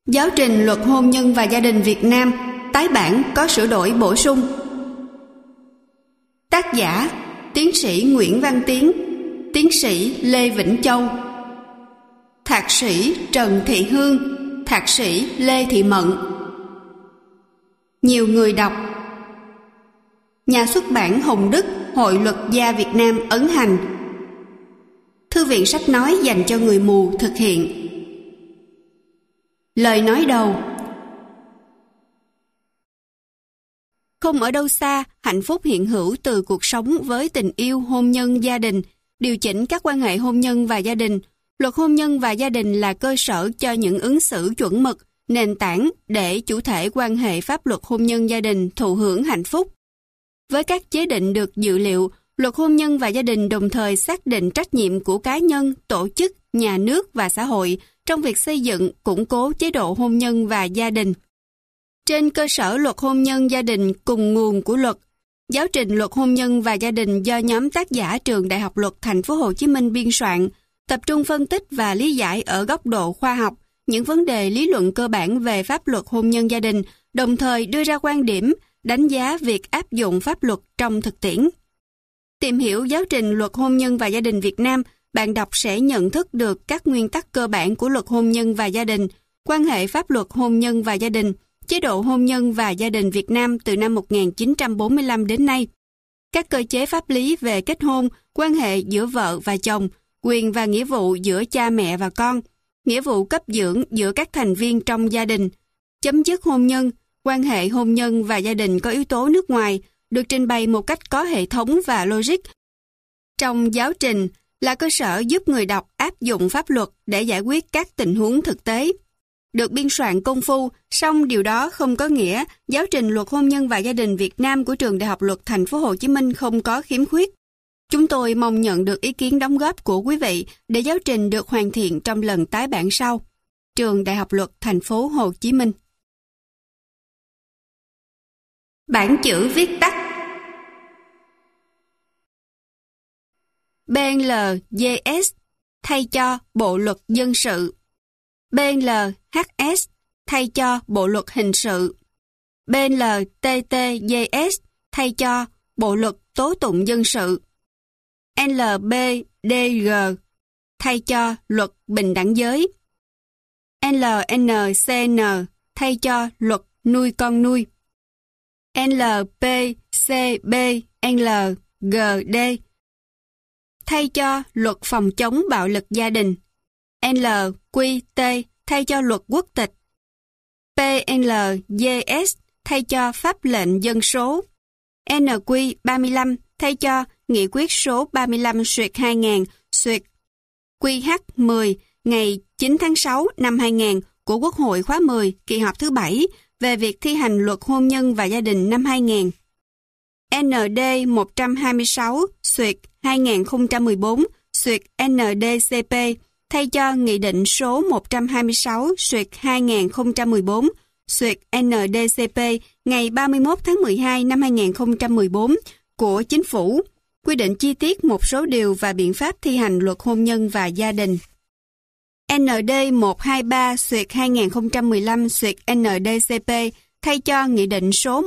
Giáo trình Luật Hôn nhân và Gia đình Việt Nam, tái bản có sửa đổi bổ sung. Tác giả: Tiến sĩ Nguyễn Văn Tiến, Tiến sĩ Lê Vĩnh Châu, Thạc sĩ Trần Thị Hương, Thạc sĩ Lê Thị Mận. Nhiều người đọc. Nhà xuất bản Hồng Đức, Hội Luật gia Việt Nam ấn hành. Thư viện sách nói dành cho người mù thực hiện. Lời nói đầu. Không ở đâu xa, hạnh phúc hiện hữu từ cuộc sống với tình yêu, hôn nhân, gia đình, điều chỉnh các quan hệ hôn nhân và gia đình. Luật hôn nhân và gia đình là cơ sở cho những ứng xử chuẩn mực, nền tảng để chủ thể quan hệ pháp luật hôn nhân gia đình thụ hưởng hạnh phúc. Với các chế định được dự liệu, luật hôn nhân và gia đình đồng thời xác định trách nhiệm của cá nhân, tổ chức, nhà nước và xã hội trong việc xây dựng, củng cố chế độ hôn nhân và gia đình. Trên cơ sở luật hôn nhân gia đình cùng nguồn của luật, giáo trình luật hôn nhân và gia đình do nhóm tác giả Trường Đại học Luật Thành phố Hồ Chí Minh biên soạn, tập trung phân tích và lý giải ở góc độ khoa học những vấn đề lý luận cơ bản về pháp luật hôn nhân gia đình, đồng thời đưa ra quan điểm, đánh giá việc áp dụng pháp luật trong thực tiễn. Tìm hiểu giáo trình luật hôn nhân và gia đình Việt Nam, bạn đọc sẽ nhận thức được các nguyên tắc cơ bản của luật hôn nhân và gia đình, quan hệ pháp luật hôn nhân và gia đình, chế độ hôn nhân và gia đình Việt Nam từ năm 1945 đến nay, các cơ chế pháp lý về kết hôn, quan hệ giữa vợ và chồng, quyền và nghĩa vụ giữa cha mẹ và con, nghĩa vụ cấp dưỡng giữa các thành viên trong gia đình, chấm dứt hôn nhân, quan hệ hôn nhân và gia đình có yếu tố nước ngoài, được trình bày một cách có hệ thống và logic. Trong giáo trình là cơ sở giúp người đọc áp dụng pháp luật để giải quyết các tình huống thực tế. Được biên soạn công phu, song điều đó không có nghĩa giáo trình luật hôn nhân và gia đình Việt Nam của Trường Đại học Luật Thành phố Hồ Chí Minh không có khiếm khuyết. Chúng tôi mong nhận được ý kiến đóng góp của quý vị để giáo trình được hoàn thiện trong lần tái bản sau. Trường Đại học Luật Thành phố Hồ Chí Minh. Bản chữ viết tắt. BNLJS thay cho Bộ luật dân sự. BNLHS thay cho Bộ luật hình sự. BNLTTJS thay cho Bộ luật tố tụng dân sự. NLBDG thay cho Luật bình đẳng giới. LNCN thay cho Luật nuôi con nuôi. LPCBNLGD thay cho Luật phòng chống bạo lực gia đình. LQT thay cho Luật quốc tịch. PNLJS thay cho Pháp lệnh dân số. NQ35 thay cho Nghị quyết số 35/2000/QH10 ngày 9 tháng 6 năm 2000 của Quốc hội khóa 10, kỳ họp thứ 7 về việc thi hành luật hôn nhân và gia đình năm 2000. ND 126/2014/NDCP thay cho Nghị định số 126/2014/NDCP ngày 31 tháng 12 năm 2014 của Chính phủ, quy định chi tiết một số điều và biện pháp thi hành luật hôn nhân và gia đình. ND 123/2015/NDCP thay cho Nghị định số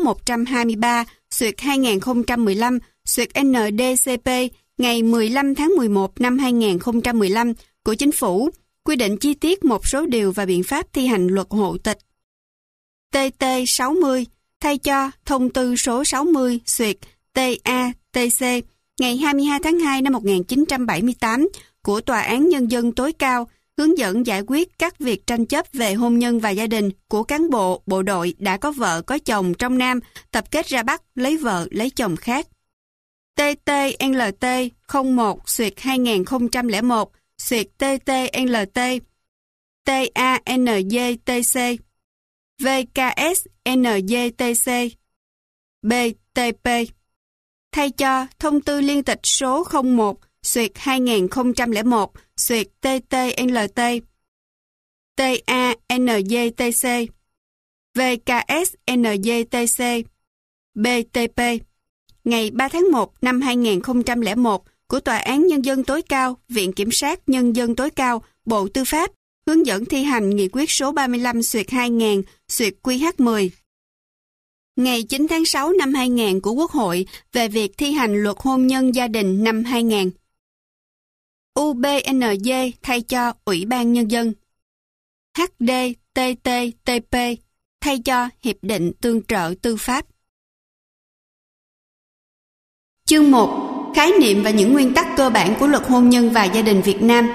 123/2015/NDCP ngày 15 tháng 11 năm 2015 của Chính phủ, quy định chi tiết một số điều và biện pháp thi hành luật hộ tịch. TT 60 thay cho Thông tư số 60/TATC ngày 22 tháng 2 năm 1978 của Tòa án Nhân dân tối cao, hướng dẫn giải quyết các việc tranh chấp về hôn nhân và gia đình của cán bộ, bộ đội đã có vợ có chồng trong Nam tập kết ra Bắc lấy vợ lấy chồng khác. TTNLT 01/2001/TTNLT TANJTC VKSNJTC BTP thay cho Thông tư liên tịch số 01/2001/TTNLT TANJTC VKSNJTC BTP ngày 3 tháng 1 năm 2001 của Tòa án Nhân dân tối cao, Viện Kiểm sát Nhân dân tối cao, Bộ Tư pháp, hướng dẫn thi hành nghị quyết số 35/2000/QH10 ngày 9 tháng 6 năm 2000 của Quốc hội về việc thi hành luật hôn nhân gia đình năm 2000. UBNJ thay cho Ủy ban Nhân dân. HDTTTP thay cho Hiệp định Tương trợ Tư pháp. Chương 1. Khái niệm và những nguyên tắc cơ bản của luật hôn nhân và gia đình Việt Nam.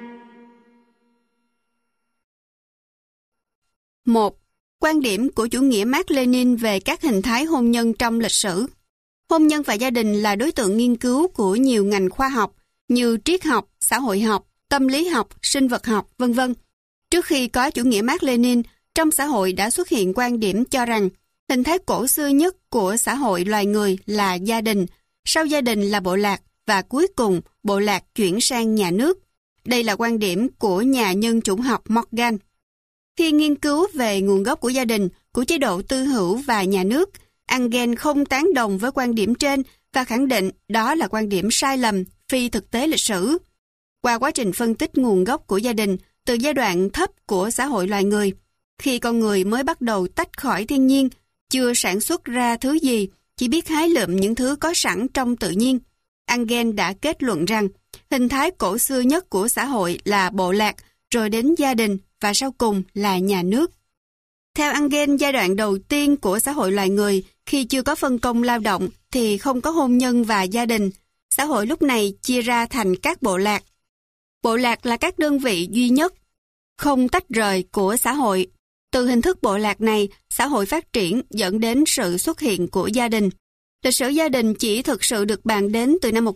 1. Quan điểm của chủ nghĩa Mác Lênin về các hình thái hôn nhân trong lịch sử. Hôn nhân và gia đình là đối tượng nghiên cứu của nhiều ngành khoa học như triết học, xã hội học, tâm lý học, sinh vật học, v.v. Trước khi có chủ nghĩa Mác Lênin, trong xã hội đã xuất hiện quan điểm cho rằng hình thái cổ xưa nhất của xã hội loài người là gia đình, sau gia đình là bộ lạc và cuối cùng bộ lạc chuyển sang nhà nước. Đây là quan điểm của nhà nhân chủng học Morgan. Khi nghiên cứu về nguồn gốc của gia đình, của chế độ tư hữu và nhà nước, Engels không tán đồng với quan điểm trên và khẳng định đó là quan điểm sai lầm, phi thực tế lịch sử. Qua quá trình phân tích nguồn gốc của gia đình từ giai đoạn thấp của xã hội loài người, khi con người mới bắt đầu tách khỏi thiên nhiên, chưa sản xuất ra thứ gì, chỉ biết hái lượm những thứ có sẵn trong tự nhiên, Engels đã kết luận rằng hình thái cổ xưa nhất của xã hội là bộ lạc, rồi đến gia đình và sau cùng là nhà nước. Theo Engels, giai đoạn đầu tiên của xã hội loài người, khi chưa có phân công lao động thì không có hôn nhân và gia đình. Xã hội lúc này chia ra thành các bộ lạc. Bộ lạc là các đơn vị duy nhất, không tách rời của xã hội. Từ hình thức bộ lạc này, xã hội phát triển dẫn đến sự xuất hiện của gia đình. Lịch sử gia đình chỉ thực sự được bàn đến từ năm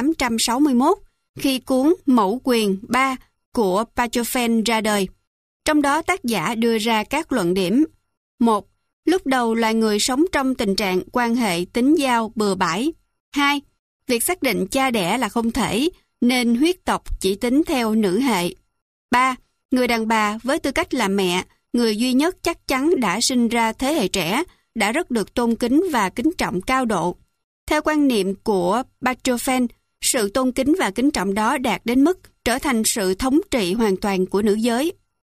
1861, khi cuốn Mẫu quyền 3 của Pachorfen ra đời. Trong đó tác giả đưa ra các luận điểm. 1. Lúc đầu loài người sống trong tình trạng quan hệ tính giao bừa bãi. 2. Việc xác định cha đẻ là không thể, nên huyết tộc chỉ tính theo nữ hệ. 3. Người đàn bà với tư cách là mẹ, người duy nhất chắc chắn đã sinh ra thế hệ trẻ, đã rất được tôn kính và kính trọng cao độ. Theo quan niệm của Pachorfen, sự tôn kính và kính trọng đó đạt đến mức trở thành sự thống trị hoàn toàn của nữ giới.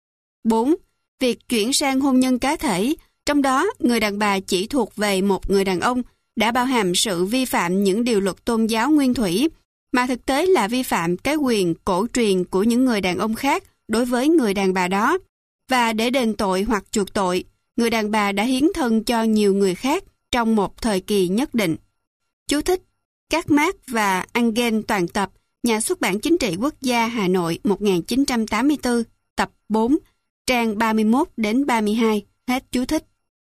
4. Việc chuyển sang hôn nhân cá thể, trong đó người đàn bà chỉ thuộc về một người đàn ông, đã bao hàm sự vi phạm những điều luật tôn giáo nguyên thủy, mà thực tế là vi phạm cái quyền cổ truyền của những người đàn ông khác đối với người đàn bà đó. Và để đền tội hoặc chuộc tội, người đàn bà đã hiến thân cho nhiều người khác trong một thời kỳ nhất định. Chú thích: Các Marx và Engels toàn tập, Nhà xuất bản Chính trị Quốc gia Hà Nội 1984, tập 4, trang 31 đến 32, hết chú thích.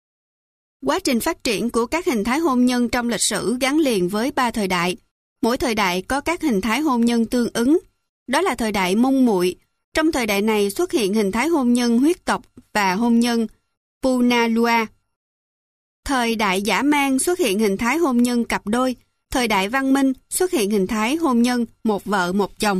Quá trình phát triển của các hình thái hôn nhân trong lịch sử gắn liền với 3 thời đại. Mỗi thời đại có các hình thái hôn nhân tương ứng. Đó là thời đại Mông Muội. Trong thời đại này xuất hiện hình thái hôn nhân huyết tộc và hôn nhân Punalua. Thời đại Dã Man xuất hiện hình thái hôn nhân cặp đôi. Thời đại Văn Minh xuất hiện hình thái hôn nhân một vợ một chồng.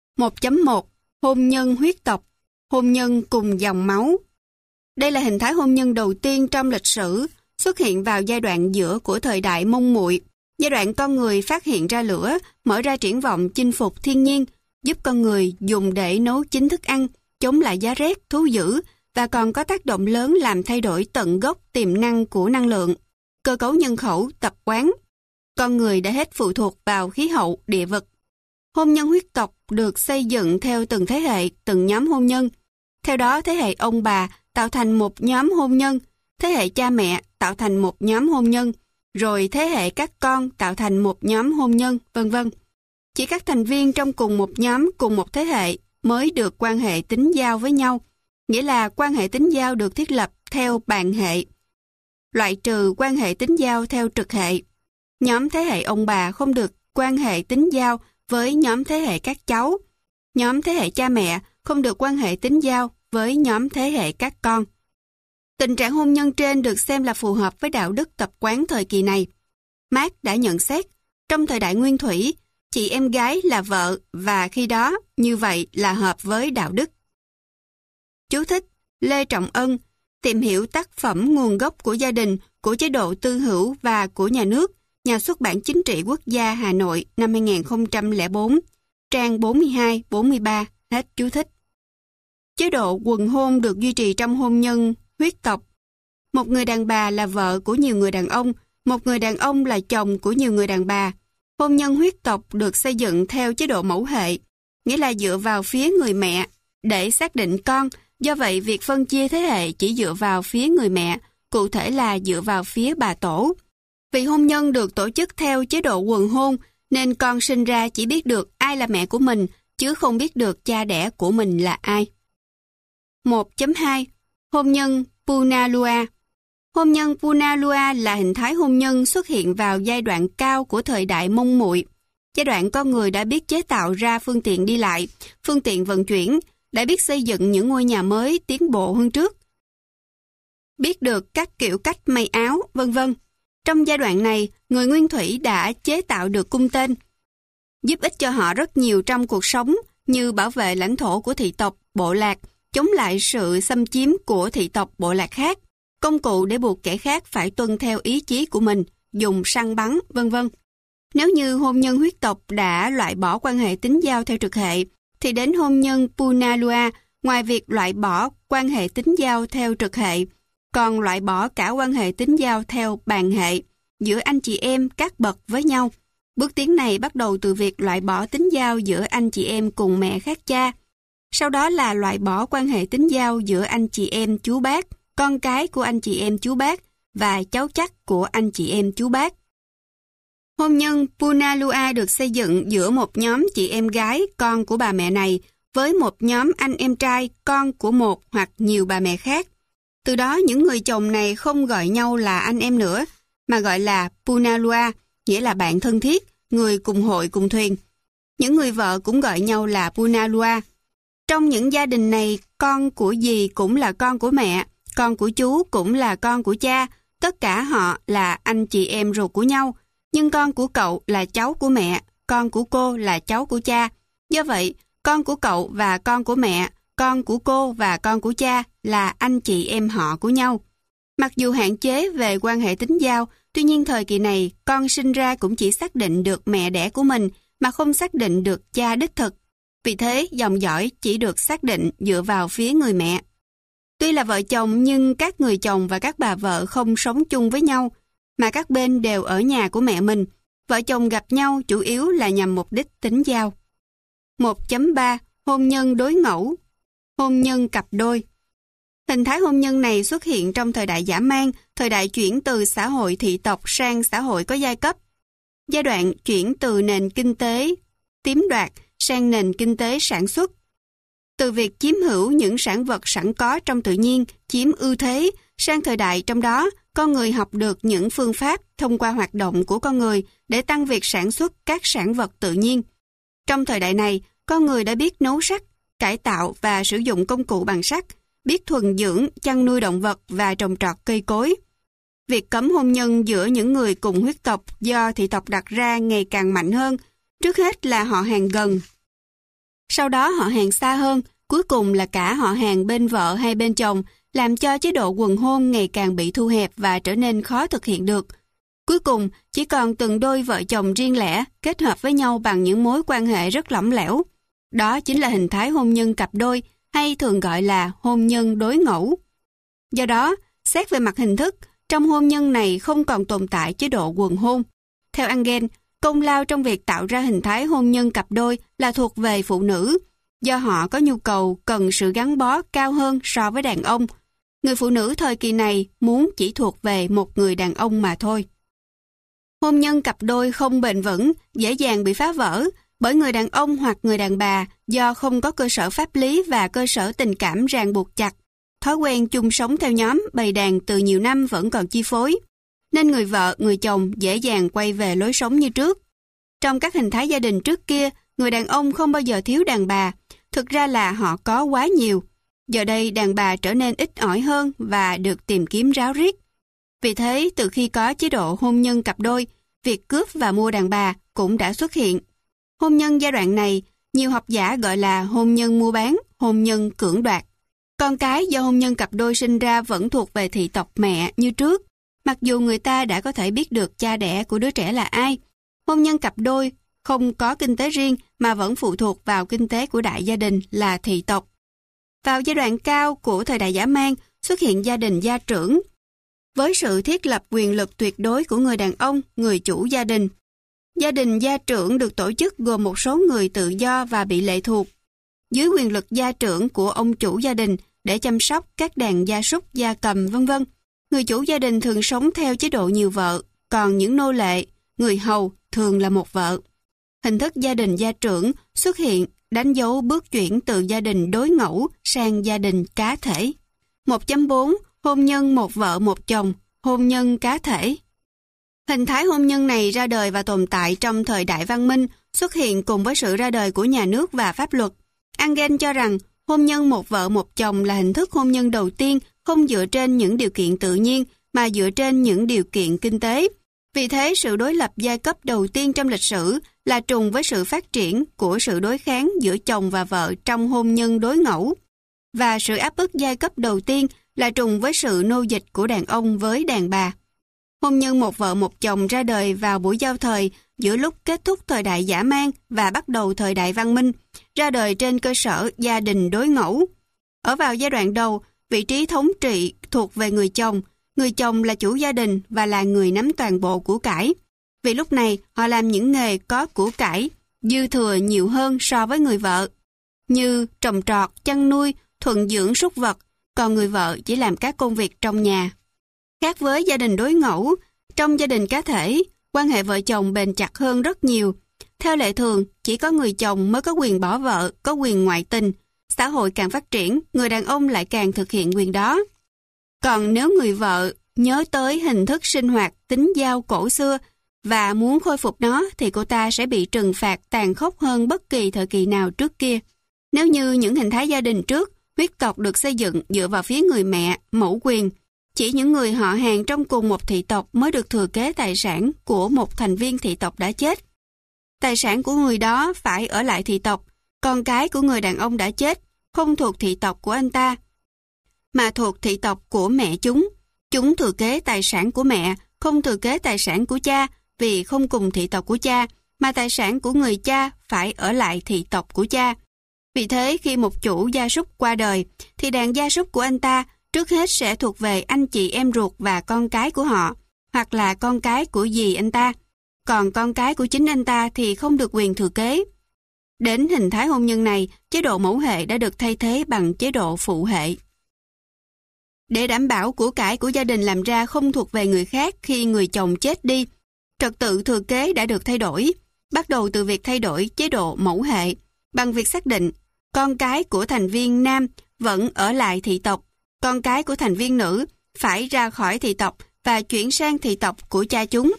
1.1 Hôn nhân huyết tộc, hôn nhân cùng dòng máu. Đây là hình thái hôn nhân đầu tiên trong lịch sử, xuất hiện vào giai đoạn giữa của thời đại Mông Muội, giai đoạn con người phát hiện ra lửa, mở ra triển vọng chinh phục thiên nhiên, giúp con người dùng để nấu chín thức ăn, chống lại giá rét, thú dữ, và còn có tác động lớn làm thay đổi tận gốc tiềm năng của năng lượng, cơ cấu nhân khẩu, tập quán. Con người đã hết phụ thuộc vào khí hậu, địa vật. Hôn nhân huyết tộc được xây dựng theo từng thế hệ, từng nhóm hôn nhân. Theo đó, thế hệ ông bà tạo thành một nhóm hôn nhân, thế hệ cha mẹ tạo thành một nhóm hôn nhân, rồi thế hệ các con tạo thành một nhóm hôn nhân, v.v. Chỉ các thành viên trong cùng một nhóm, cùng một thế hệ mới được quan hệ tính giao với nhau, nghĩa là quan hệ tính giao được thiết lập theo bàn hệ, loại trừ quan hệ tính giao theo trực hệ. Nhóm thế hệ ông bà không được quan hệ tính giao với nhóm thế hệ các cháu. Nhóm thế hệ cha mẹ không được quan hệ tính giao với nhóm thế hệ các con. Tình trạng hôn nhân trên được xem là phù hợp với đạo đức tập quán thời kỳ này. Marx đã nhận xét, trong thời đại nguyên thủy, chị em gái là vợ và khi đó như vậy là hợp với đạo đức. Chú thích: Lê Trọng Ân, tìm hiểu tác phẩm nguồn gốc của gia đình, của chế độ tư hữu và của nhà nước, Nhà xuất bản Chính trị Quốc gia Hà Nội năm 2004, trang 42-43, hết chú thích. Chế độ quần hôn được duy trì trong hôn nhân huyết tộc. Một người đàn bà là vợ của nhiều người đàn ông, một người đàn ông là chồng của nhiều người đàn bà. Hôn nhân huyết tộc được xây dựng theo chế độ mẫu hệ, nghĩa là dựa vào phía người mẹ để xác định con. Do vậy, việc phân chia thế hệ chỉ dựa vào phía người mẹ, cụ thể là dựa vào phía bà tổ. Vì hôn nhân được tổ chức theo chế độ quần hôn, nên con sinh ra chỉ biết được ai là mẹ của mình, chứ không biết được cha đẻ của mình là ai. 1.2. Hôn nhân Punalua. Hôn nhân Punalua là hình thái hôn nhân xuất hiện vào giai đoạn cao của thời đại Mông Muội. Giai đoạn con người đã biết chế tạo ra phương tiện đi lại, phương tiện vận chuyển, đã biết xây dựng những ngôi nhà mới tiến bộ hơn trước, biết được các kiểu cách may áo, vân vân. Trong giai đoạn này, người nguyên thủy đã chế tạo được cung tên, giúp ích cho họ rất nhiều trong cuộc sống, như bảo vệ lãnh thổ của thị tộc, bộ lạc, chống lại sự xâm chiếm của thị tộc, bộ lạc khác, công cụ để buộc kẻ khác phải tuân theo ý chí của mình, dùng săn bắn, vân vân. Nếu như hôn nhân huyết tộc đã loại bỏ quan hệ tín giao theo trực hệ, thì đến hôn nhân Punalua, ngoài việc loại bỏ quan hệ tín giao theo trực hệ, còn loại bỏ cả quan hệ tín giao theo bàn hệ giữa anh chị em các bậc với nhau. Bước tiến này bắt đầu từ việc loại bỏ tín giao giữa anh chị em cùng mẹ khác cha. Sau đó là loại bỏ quan hệ tín giao giữa anh chị em chú bác, con cái của anh chị em chú bác và cháu chắt của anh chị em chú bác. Hôn nhân Punalua được xây dựng giữa một nhóm chị em gái, con của bà mẹ này, với một nhóm anh em trai, con của một hoặc nhiều bà mẹ khác. Từ đó những người chồng này không gọi nhau là anh em nữa, mà gọi là Punalua, nghĩa là bạn thân thiết, người cùng hội cùng thuyền. Những người vợ cũng gọi nhau là Punalua. Trong những gia đình này, con của dì cũng là con của mẹ, con của chú cũng là con của cha, tất cả họ là anh chị em ruột của nhau, nhưng con của cậu là cháu của mẹ, con của cô là cháu của cha. Do vậy, con của cậu và con của mẹ, con của cô và con của cha là anh chị em họ của nhau. Mặc dù hạn chế về quan hệ tín giao, tuy nhiên thời kỳ này, con sinh ra cũng chỉ xác định được mẹ đẻ của mình, mà không xác định được cha đích thực. Vì thế, dòng dõi chỉ được xác định dựa vào phía người mẹ. Tuy là vợ chồng nhưng các người chồng và các bà vợ không sống chung với nhau, mà các bên đều ở nhà của mẹ mình. Vợ chồng gặp nhau chủ yếu là nhằm mục đích tín giao. 1.3. Hôn nhân đối ngẫu. Hôn nhân cặp đôi. Hình thái hôn nhân này xuất hiện trong thời đại dã man, thời đại chuyển từ xã hội thị tộc sang xã hội có giai cấp. Giai đoạn chuyển từ nền kinh tế chiếm đoạt sang nền kinh tế sản xuất. Từ việc chiếm hữu những sản vật sẵn có trong tự nhiên, chiếm ưu thế, sang thời đại trong đó, con người học được những phương pháp thông qua hoạt động của con người để tăng việc sản xuất các sản vật tự nhiên. Trong thời đại này, con người đã biết nấu sắt, cải tạo và sử dụng công cụ bằng sắt, biết thuần dưỡng, chăn nuôi động vật và trồng trọt cây cối. Việc cấm hôn nhân giữa những người cùng huyết tộc do thị tộc đặt ra ngày càng mạnh hơn, trước hết là họ hàng gần, sau đó họ hàng xa hơn, cuối cùng là cả họ hàng bên vợ hay bên chồng, làm cho chế độ quần hôn ngày càng bị thu hẹp và trở nên khó thực hiện được. Cuối cùng, chỉ còn từng đôi vợ chồng riêng lẻ kết hợp với nhau bằng những mối quan hệ rất lỏng lẻo. Đó chính là hình thái hôn nhân cặp đôi, hay thường gọi là hôn nhân đối ngẫu. Do đó, xét về mặt hình thức, trong hôn nhân này không còn tồn tại chế độ quần hôn. Theo Engel, công lao trong việc tạo ra hình thái hôn nhân cặp đôi là thuộc về phụ nữ, do họ có nhu cầu cần sự gắn bó cao hơn so với đàn ông. Người phụ nữ thời kỳ này muốn chỉ thuộc về một người đàn ông mà thôi. Hôn nhân cặp đôi không bền vững, dễ dàng bị phá vỡ bởi người đàn ông hoặc người đàn bà do không có cơ sở pháp lý và cơ sở tình cảm ràng buộc chặt. Thói quen chung sống theo nhóm, bầy đàn từ nhiều năm vẫn còn chi phối, nên người vợ, người chồng dễ dàng quay về lối sống như trước. Trong các hình thái gia đình trước kia, người đàn ông không bao giờ thiếu đàn bà, thực ra là họ có quá nhiều. Giờ đây đàn bà trở nên ít ỏi hơn và được tìm kiếm ráo riết. Vì thế, từ khi có chế độ hôn nhân cặp đôi, việc cướp và mua đàn bà cũng đã xuất hiện. Hôn nhân giai đoạn này, nhiều học giả gọi là hôn nhân mua bán, hôn nhân cưỡng đoạt. Con cái do hôn nhân cặp đôi sinh ra vẫn thuộc về thị tộc mẹ như trước, mặc dù người ta đã có thể biết được cha đẻ của đứa trẻ là ai. Hôn nhân cặp đôi không có kinh tế riêng mà vẫn phụ thuộc vào kinh tế của đại gia đình là thị tộc. Vào giai đoạn cao của thời đại dã man, xuất hiện gia đình gia trưởng. Với sự thiết lập quyền lực tuyệt đối của người đàn ông, người chủ gia đình. Gia đình gia trưởng được tổ chức gồm một số người tự do và bị lệ thuộc. Dưới quyền lực gia trưởng của ông chủ gia đình để chăm sóc các đàn gia súc, gia cầm, v.v. Người chủ gia đình thường sống theo chế độ nhiều vợ, còn những nô lệ, người hầu thường là một vợ. Hình thức gia đình gia trưởng xuất hiện đánh dấu bước chuyển từ gia đình đối ngẫu sang gia đình cá thể. 1.4 Hôn nhân một vợ một chồng, hôn nhân cá thể. Hình thái hôn nhân này ra đời và tồn tại trong thời đại văn minh, xuất hiện cùng với sự ra đời của nhà nước và pháp luật. Engel cho rằng hôn nhân một vợ một chồng là hình thức hôn nhân đầu tiên không dựa trên những điều kiện tự nhiên mà dựa trên những điều kiện kinh tế. Vì thế, sự đối lập giai cấp đầu tiên trong lịch sử là trùng với sự phát triển của sự đối kháng giữa chồng và vợ trong hôn nhân đối ngẫu. Và sự áp bức giai cấp đầu tiên là trùng với sự nô dịch của đàn ông với đàn bà. Hôn nhân một vợ một chồng ra đời vào buổi giao thời giữa lúc kết thúc thời đại dã man và bắt đầu thời đại văn minh, ra đời trên cơ sở gia đình đối ngẫu. Ở vào giai đoạn đầu, vị trí thống trị thuộc về người chồng. Người chồng là chủ gia đình và là người nắm toàn bộ của cải. Vì lúc này, họ làm những nghề có của cải, dư thừa nhiều hơn so với người vợ, như trồng trọt, chăn nuôi, thuần dưỡng súc vật, còn người vợ chỉ làm các công việc trong nhà. Khác với gia đình đối ngẫu, trong gia đình cá thể, quan hệ vợ chồng bền chặt hơn rất nhiều. Theo lệ thường, chỉ có người chồng mới có quyền bỏ vợ, có quyền ngoại tình. Xã hội càng phát triển, người đàn ông lại càng thực hiện quyền đó. Còn nếu người vợ nhớ tới hình thức sinh hoạt tính giao cổ xưa và muốn khôi phục nó thì cô ta sẽ bị trừng phạt tàn khốc hơn bất kỳ thời kỳ nào trước kia. Nếu như những hình thái gia đình trước, huyết tộc được xây dựng dựa vào phía người mẹ, mẫu quyền, chỉ những người họ hàng trong cùng một thị tộc mới được thừa kế tài sản của một thành viên thị tộc đã chết. Tài sản của người đó phải ở lại thị tộc, con cái của người đàn ông đã chết không thuộc thị tộc của anh ta, mà thuộc thị tộc của mẹ chúng. Chúng thừa kế tài sản của mẹ, không thừa kế tài sản của cha vì không cùng thị tộc của cha, mà tài sản của người cha phải ở lại thị tộc của cha. Vì thế, khi một chủ gia súc qua đời, thì đàn gia súc của anh ta trước hết sẽ thuộc về anh chị em ruột và con cái của họ, hoặc là con cái của dì anh ta. Còn con cái của chính anh ta thì không được quyền thừa kế. Đến hình thái hôn nhân này, chế độ mẫu hệ đã được thay thế bằng chế độ phụ hệ. Để đảm bảo của cải của gia đình làm ra không thuộc về người khác khi người chồng chết đi, trật tự thừa kế đã được thay đổi, bắt đầu từ việc thay đổi chế độ mẫu hệ, bằng việc xác định con cái của thành viên nam vẫn ở lại thị tộc, con cái của thành viên nữ phải ra khỏi thị tộc và chuyển sang thị tộc của cha chúng.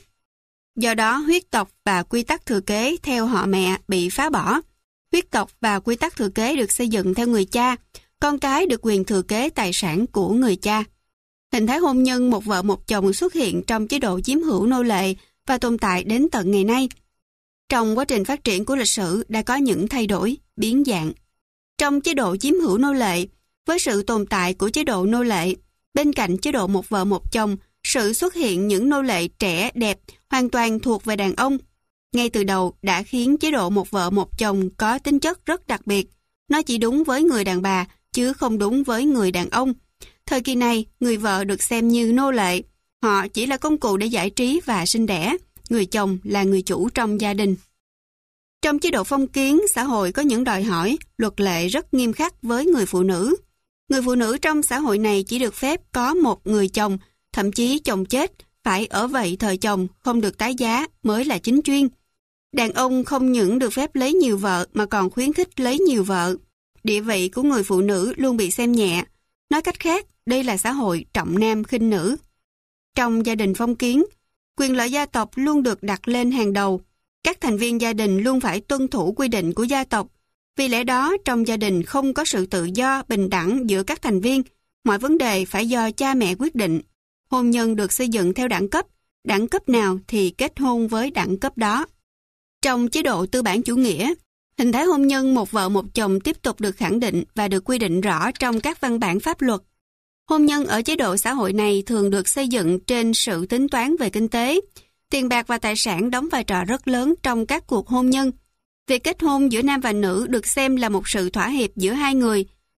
Do đó, huyết tộc và quy tắc thừa kế theo họ mẹ bị phá bỏ. Huyết tộc và quy tắc thừa kế được xây dựng theo người cha, con cái được quyền thừa kế tài sản của người cha. Hình thái hôn nhân một vợ một chồng xuất hiện trong chế độ chiếm hữu nô lệ và tồn tại đến tận ngày nay. Trong quá trình phát triển của lịch sử đã có những thay đổi, biến dạng. Trong chế độ chiếm hữu nô lệ, với sự tồn tại của chế độ nô lệ, bên cạnh chế độ một vợ một chồng, sự xuất hiện những nô lệ trẻ đẹp hoàn toàn thuộc về đàn ông. Ngay từ đầu đã khiến chế độ một vợ một chồng có tính chất rất đặc biệt. Nó chỉ đúng với người đàn bà, chứ không đúng với người đàn ông. Thời kỳ này, người vợ được xem như nô lệ. Họ chỉ là công cụ để giải trí và sinh đẻ. Người chồng là người chủ trong gia đình. Trong chế độ phong kiến, xã hội có những đòi hỏi, luật lệ rất nghiêm khắc với người phụ nữ. Người phụ nữ trong xã hội này chỉ được phép có một người chồng, thậm chí chồng chết, phải ở vậy thời chồng, không được tái giá mới là chính chuyên. Đàn ông không những được phép lấy nhiều vợ mà còn khuyến khích lấy nhiều vợ. Địa vị của người phụ nữ luôn bị xem nhẹ. Nói cách khác, đây là xã hội trọng nam khinh nữ. Trong gia đình phong kiến, quyền lợi gia tộc luôn được đặt lên hàng đầu. Các thành viên gia đình luôn phải tuân thủ quy định của gia tộc. Vì lẽ đó, trong gia đình không có sự tự do, bình đẳng giữa các thành viên. Mọi vấn đề phải do cha mẹ quyết định. Hôn nhân được xây dựng theo đẳng cấp nào thì kết hôn với đẳng cấp đó. Trong chế độ tư bản chủ nghĩa, hình thái hôn nhân một vợ một chồng tiếp tục được khẳng định và được quy định rõ trong các văn bản pháp luật. Hôn nhân ở chế độ xã hội này thường được xây dựng trên sự tính toán về kinh tế. Tiền bạc và tài sản đóng vai trò rất lớn trong các cuộc hôn nhân. Việc kết hôn giữa nam và nữ được xem là một sự thỏa hiệp giữa hai người.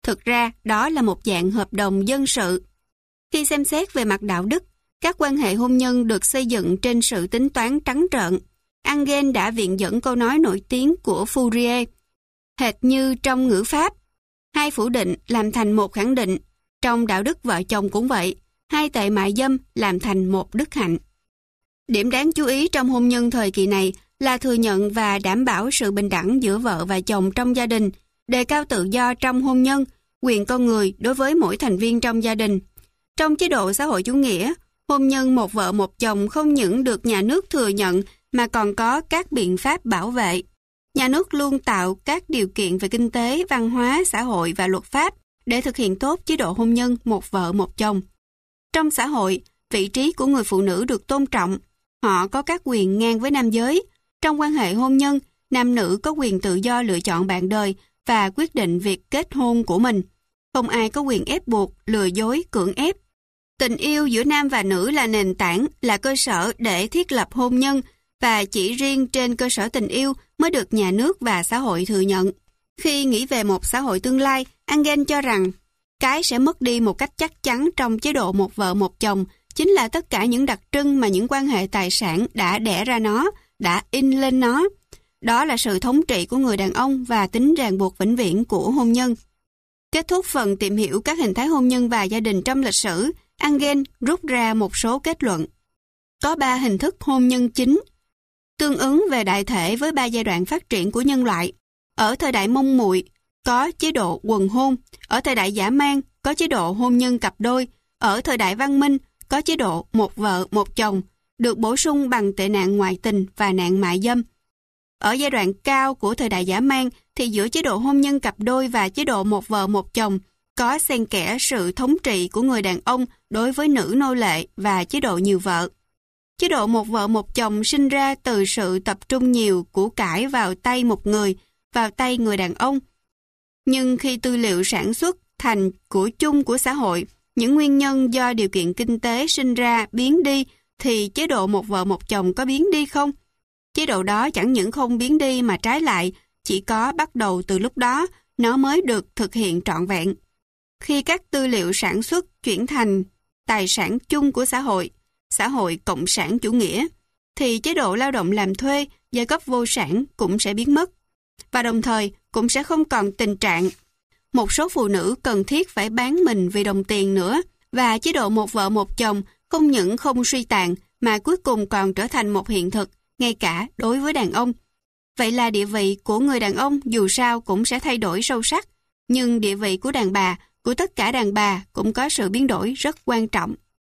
Thực ra, đó là một dạng hợp đồng dân sự. Khi xem xét về mặt đạo đức, các quan hệ hôn nhân được xây dựng trên sự tính toán trắng trợn. Engel đã viện dẫn câu nói nổi tiếng của Fourier. Hệt như trong ngữ pháp, hai phủ định làm thành một khẳng định. Trong đạo đức vợ chồng cũng vậy, hai tệ mại dâm làm thành một đức hạnh. Điểm đáng chú ý trong hôn nhân thời kỳ này là thừa nhận và đảm bảo sự bình đẳng giữa vợ và chồng trong gia đình, đề cao tự do trong hôn nhân, quyền con người đối với mỗi thành viên trong gia đình. Trong chế độ xã hội chủ nghĩa, hôn nhân một vợ một chồng không những được nhà nước thừa nhận mà còn có các biện pháp bảo vệ. Nhà nước luôn tạo các điều kiện về kinh tế, văn hóa, xã hội và luật pháp để thực hiện tốt chế độ hôn nhân một vợ một chồng. Trong xã hội, vị trí của người phụ nữ được tôn trọng. Họ có các quyền ngang với nam giới. Trong quan hệ hôn nhân, nam nữ có quyền tự do lựa chọn bạn đời và quyết định việc kết hôn của mình. Không ai có quyền ép buộc, lừa dối, cưỡng ép. Tình yêu giữa nam và nữ là nền tảng, là cơ sở để thiết lập hôn nhân, và chỉ riêng trên cơ sở tình yêu mới được nhà nước và xã hội thừa nhận. Khi nghĩ về một xã hội tương lai, Engel cho rằng cái sẽ mất đi một cách chắc chắn trong chế độ một vợ một chồng chính là tất cả những đặc trưng mà những quan hệ tài sản đã đẻ ra nó, đã in lên nó. Đó là sự thống trị của người đàn ông và tính ràng buộc vĩnh viễn của hôn nhân. Kết thúc phần tìm hiểu các hình thái hôn nhân và gia đình trong lịch sử, Engel rút ra một số kết luận. Có 3 hình thức hôn nhân chính, tương ứng về đại thể với 3 giai đoạn phát triển của nhân loại. Ở thời đại mông muội, có chế độ quần hôn. Ở thời đại dã man, có chế độ hôn nhân cặp đôi. Ở thời đại văn minh, có chế độ một vợ một chồng, được bổ sung bằng tệ nạn ngoại tình và nạn mại dâm. Ở giai đoạn cao của thời đại dã man thì giữa chế độ hôn nhân cặp đôi và chế độ một vợ một chồng có xen kẽ sự thống trị của người đàn ông đối với nữ nô lệ và chế độ nhiều vợ. Chế độ một vợ một chồng sinh ra từ sự tập trung nhiều của cải vào tay một người, vào tay người đàn ông. Nhưng khi tư liệu sản xuất thành của chung của xã hội, những nguyên nhân do điều kiện kinh tế sinh ra biến đi, thì chế độ một vợ một chồng có biến đi không? Chế độ đó chẳng những không biến đi mà trái lại, chỉ có bắt đầu từ lúc đó, nó mới được thực hiện trọn vẹn. Khi các tư liệu sản xuất chuyển thành tài sản chung của xã hội cộng sản chủ nghĩa, thì chế độ lao động làm thuê, giai cấp vô sản cũng sẽ biến mất. Và đồng thời cũng sẽ không còn tình trạng một số phụ nữ cần thiết phải bán mình vì đồng tiền nữa, và chế độ một vợ một chồng không những không suy tàn mà cuối cùng còn trở thành một hiện thực, ngay cả đối với đàn ông. Vậy là địa vị của người đàn ông dù sao cũng sẽ thay đổi sâu sắc, nhưng địa vị của đàn bà, của tất cả đàn bà cũng có sự biến đổi rất quan trọng.